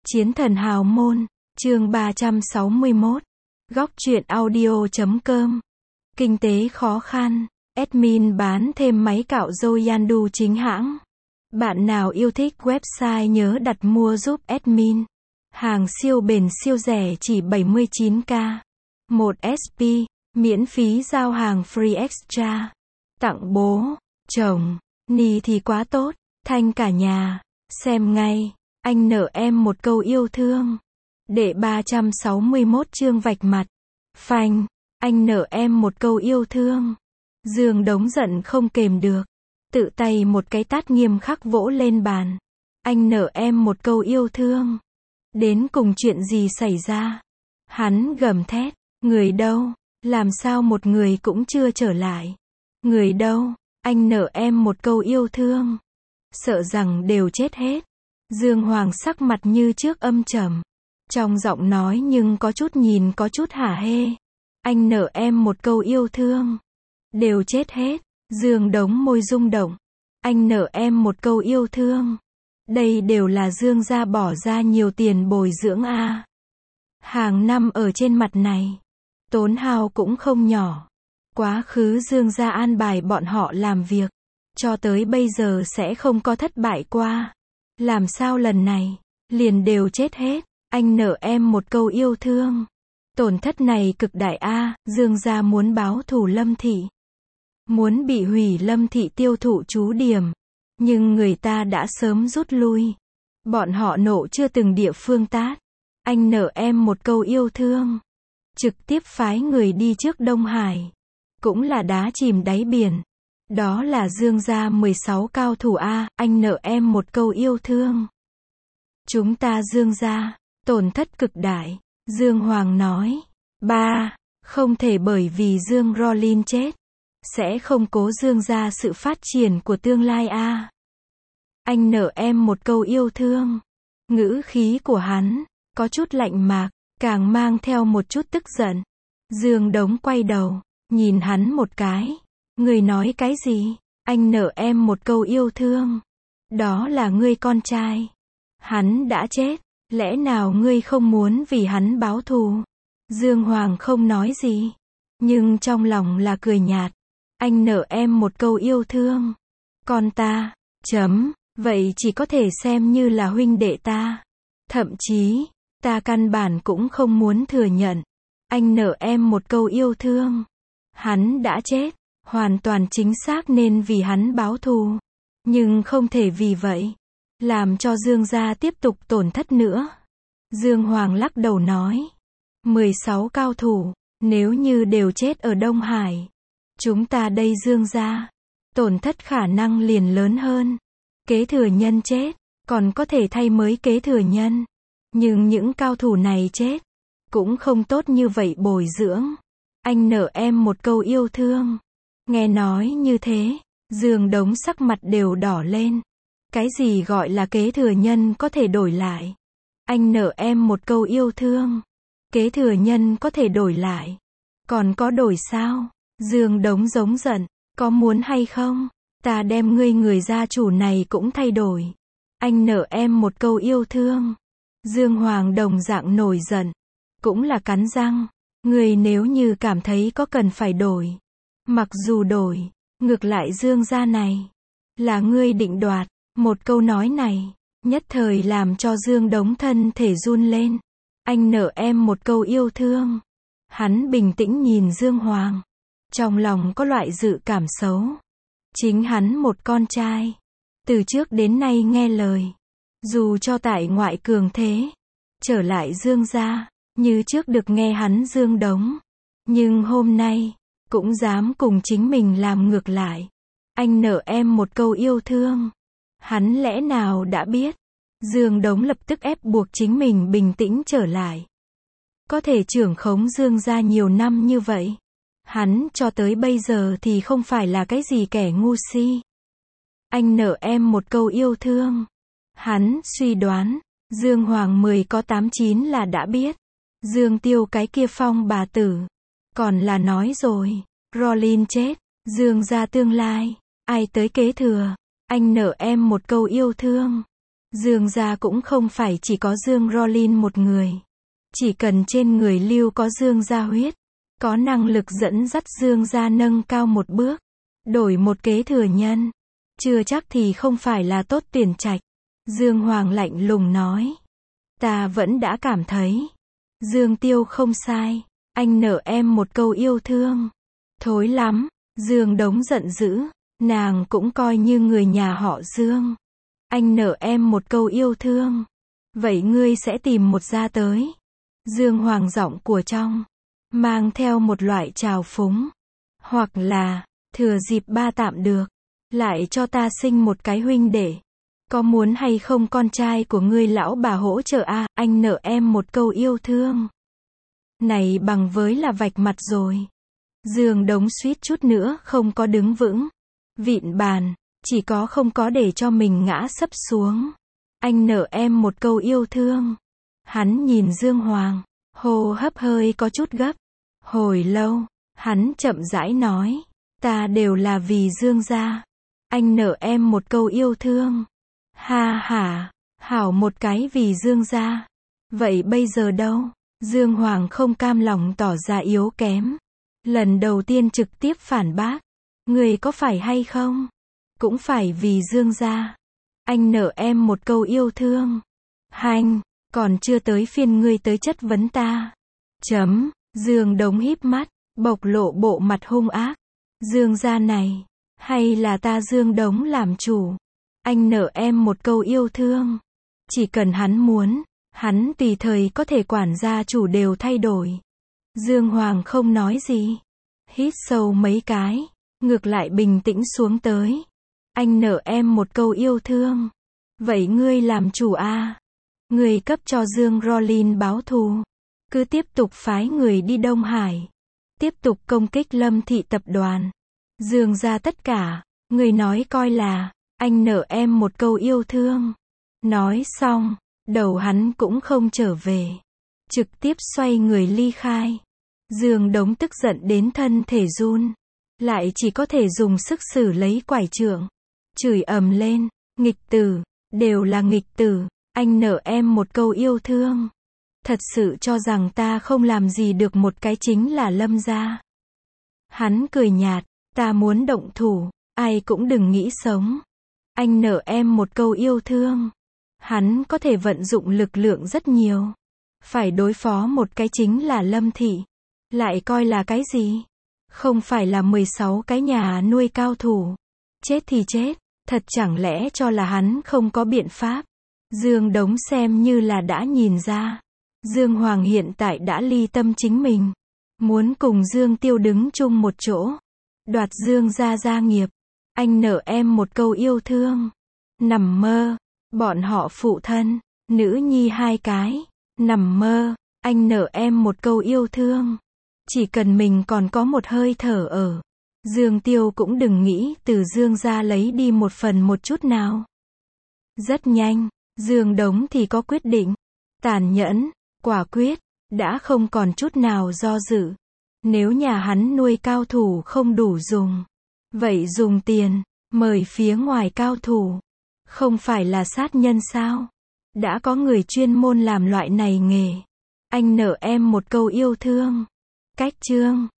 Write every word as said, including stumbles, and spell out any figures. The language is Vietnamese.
Chiến thần hào môn, chương ba trăm sáu mươi mốt. Góc truyện audio chấm com. Kinh tế khó khăn, admin bán thêm máy cạo râu Yandu chính hãng. Bạn nào yêu thích website nhớ đặt mua giúp admin. Hàng siêu bền siêu rẻ chỉ bảy mươi chín k. một ét pê, miễn phí giao hàng free extra. Tặng bố, chồng, ni thì quá tốt, thanh cả nhà. Xem ngay, anh nợ em một câu yêu thương. Đệ ba trăm sáu mươi mốt chương vạch mặt. Phanh, anh nợ em một câu yêu thương. Dương Đống giận không kềm được. Tự tay một cái tát nghiêm khắc vỗ lên bàn. Anh nợ em một câu yêu thương. Đến cùng chuyện gì xảy ra? Hắn gầm thét. Người đâu? Làm sao một người cũng chưa trở lại? Người đâu? Anh nợ em một câu yêu thương. Sợ rằng đều chết hết. Dương Hoàng sắc mặt như trước âm trầm. Trong giọng nói nhưng có chút nhìn có chút hả hê. Anh nợ em một câu yêu thương. Đều chết hết. Dương Đống môi rung động. Anh nợ em một câu yêu thương. Đây đều là Dương gia bỏ ra nhiều tiền bồi dưỡng a. Hàng năm ở trên mặt này. Tốn hao cũng không nhỏ. Quá khứ Dương gia an bài bọn họ làm việc. Cho tới bây giờ sẽ không có thất bại qua. Làm sao lần này, liền đều chết hết. Anh nợ em một câu yêu thương. Tổn thất này cực đại a. Dương gia muốn báo thù Lâm thị. Muốn bị hủy Lâm thị tiêu thụ trú điểm. Nhưng người ta đã sớm rút lui. Bọn họ nộ chưa từng địa phương tát. Anh nợ em một câu yêu thương. Trực tiếp phái người đi trước Đông Hải. Cũng là đá chìm đáy biển. Đó là Dương gia mười sáu cao thủ a. Anh nợ em một câu yêu thương. Chúng ta Dương gia tổn thất cực đại. Dương Hoàng nói. Ba, không thể bởi vì Dương Rolin chết. Sẽ không cố Dương gia sự phát triển của tương lai a. Anh nợ em một câu yêu thương. Ngữ khí của hắn có chút lạnh mạc, càng mang theo một chút tức giận. Dương Đống quay đầu, nhìn hắn một cái. Người nói cái gì? Anh nợ em một câu yêu thương. Đó là ngươi con trai. Hắn đã chết. Lẽ nào ngươi không muốn vì hắn báo thù? Dương Hoàng không nói gì. Nhưng trong lòng là cười nhạt. Anh nợ em một câu yêu thương. Con ta, chấm, vậy chỉ có thể xem như là huynh đệ ta. Thậm chí, ta căn bản cũng không muốn thừa nhận. Anh nợ em một câu yêu thương. Hắn đã chết. Hoàn toàn chính xác nên vì hắn báo thù. Nhưng không thể vì vậy làm cho Dương gia tiếp tục tổn thất nữa. Dương Hoàng lắc đầu nói. mười sáu cao thủ, nếu như đều chết ở Đông Hải. Chúng ta đây Dương gia, tổn thất khả năng liền lớn hơn. Kế thừa nhân chết, còn có thể thay mới kế thừa nhân. Nhưng những cao thủ này chết, cũng không tốt như vậy bồi dưỡng. Anh nợ em một câu yêu thương. Nghe nói như thế, Dương Đống sắc mặt đều đỏ lên. Cái gì gọi là kế thừa nhân có thể đổi lại? Anh nợ em một câu yêu thương. Kế thừa nhân có thể đổi lại. Còn có đổi sao? Dương Đống giống giận. Có muốn hay không? Ta đem ngươi người gia chủ này cũng thay đổi. Anh nợ em một câu yêu thương. Dương Hoàng đồng dạng nổi giận. Cũng là cắn răng. Ngươi nếu như cảm thấy có cần phải đổi. Mặc dù đổi, ngược lại Dương gia này là ngươi định đoạt. Một câu nói này nhất thời làm cho Dương Đống thân thể run lên. Anh nợ em một câu yêu thương. Hắn bình tĩnh nhìn Dương Hoàng. Trong lòng có loại dự cảm xấu. Chính hắn một con trai. Từ trước đến nay nghe lời. Dù cho tại ngoại cường thế. Trở lại Dương gia. Như trước được nghe hắn Dương Đống. Nhưng hôm nay cũng dám cùng chính mình làm ngược lại. Anh nợ em một câu yêu thương. Hắn lẽ nào đã biết? Dương Đống lập tức ép buộc chính mình bình tĩnh trở lại. Có thể trưởng khống Dương gia nhiều năm như vậy. Hắn cho tới bây giờ thì không phải là cái gì kẻ ngu si. Anh nợ em một câu yêu thương. Hắn suy đoán, Dương Hoàng mười có tám chín là đã biết. Dương Tiêu cái kia phong bà tử. Còn là nói rồi, Rolin chết, Dương gia tương lai, ai tới kế thừa? Anh nợ em một câu yêu thương. Dương gia cũng không phải chỉ có Dương Rolin một người. Chỉ cần trên người Lưu có Dương gia huyết, có năng lực dẫn dắt Dương gia nâng cao một bước, đổi một kế thừa nhân, chưa chắc thì không phải là tốt tuyển trạch. Dương Hoàng lạnh lùng nói. Ta vẫn đã cảm thấy, Dương Tiêu không sai, anh nợ em một câu yêu thương. Thối lắm, Dương Đống giận dữ, nàng cũng coi như người nhà họ Dương. Anh nợ em một câu yêu thương, vậy ngươi sẽ tìm một ra tới. Dương Hoàng giọng của trong, mang theo một loại trào phúng. Hoặc là, thừa dịp ba tạm được, lại cho ta sinh một cái huynh đệ. Có muốn hay không con trai của ngươi lão bà hỗ trợ a, à, anh nợ em một câu yêu thương. Này bằng với là vạch mặt rồi. Dương Đống suýt chút nữa không có đứng vững. Vịn bàn, chỉ có không có để cho mình ngã sấp xuống. Anh nợ em một câu yêu thương. Hắn nhìn Dương Hoàng, hô hấp hơi có chút gấp. Hồi lâu, hắn chậm rãi nói, ta đều là vì Dương gia. Anh nợ em một câu yêu thương. Ha ha, hảo một cái vì Dương gia. Vậy bây giờ đâu? Dương Hoàng không cam lòng tỏ ra yếu kém. Lần đầu tiên trực tiếp phản bác. Người có phải hay không? Cũng phải vì Dương gia. Anh nợ em một câu yêu thương. Hành, còn chưa tới phiên ngươi tới chất vấn ta. Chấm, Dương Đống híp mắt, bộc lộ bộ mặt hung ác. Dương gia này, hay là ta Dương Đống làm chủ? Anh nợ em một câu yêu thương. Chỉ cần hắn muốn, hắn tùy thời có thể quản gia chủ đều thay đổi. Dương Hoàng không nói gì. Hít sâu mấy cái, ngược lại bình tĩnh xuống tới. Anh nợ em một câu yêu thương. Vậy ngươi làm chủ a à? Ngươi cấp cho Dương Rolin báo thù. Cứ tiếp tục phái người đi Đông Hải. Tiếp tục công kích Lâm Thị tập đoàn. Dương gia tất cả, ngươi nói coi là, anh nợ em một câu yêu thương. Nói xong, đầu hắn cũng không trở về. Trực tiếp xoay người ly khai. Dương Đống tức giận đến thân thể run. Lại chỉ có thể dùng sức xử lấy quải trượng. Chửi ầm lên, nghịch tử, đều là nghịch tử. Anh nợ em một câu yêu thương. Thật sự cho rằng ta không làm gì được một cái chính là Lâm gia. Hắn cười nhạt, ta muốn động thủ, ai cũng đừng nghĩ sống. Anh nợ em một câu yêu thương. Hắn có thể vận dụng lực lượng rất nhiều. Phải đối phó một cái chính là Lâm Thị. Lại coi là cái gì? Không phải là mười sáu cái nhà nuôi cao thủ. Chết thì chết, thật chẳng lẽ cho là hắn không có biện pháp. Dương Đống xem như là đã nhìn ra. Dương Hoàng hiện tại đã ly tâm chính mình. Muốn cùng Dương Tiêu đứng chung một chỗ. Đoạt Dương gia gia nghiệp. Anh nợ em một câu yêu thương. Nằm mơ. Bọn họ phụ thân, nữ nhi hai cái. Nằm mơ. Anh nợ em một câu yêu thương. Chỉ cần mình còn có một hơi thở ở. Dương Tiêu cũng đừng nghĩ từ Dương gia lấy đi một phần một chút nào. Rất nhanh, Dương Đống thì có quyết định. Tàn nhẫn, quả quyết, đã không còn chút nào do dự. Nếu nhà hắn nuôi cao thủ không đủ dùng, vậy dùng tiền, mời phía ngoài cao thủ. Không phải là sát nhân sao? Đã có người chuyên môn làm loại này nghề. Anh nợ em một câu yêu thương. Cách chương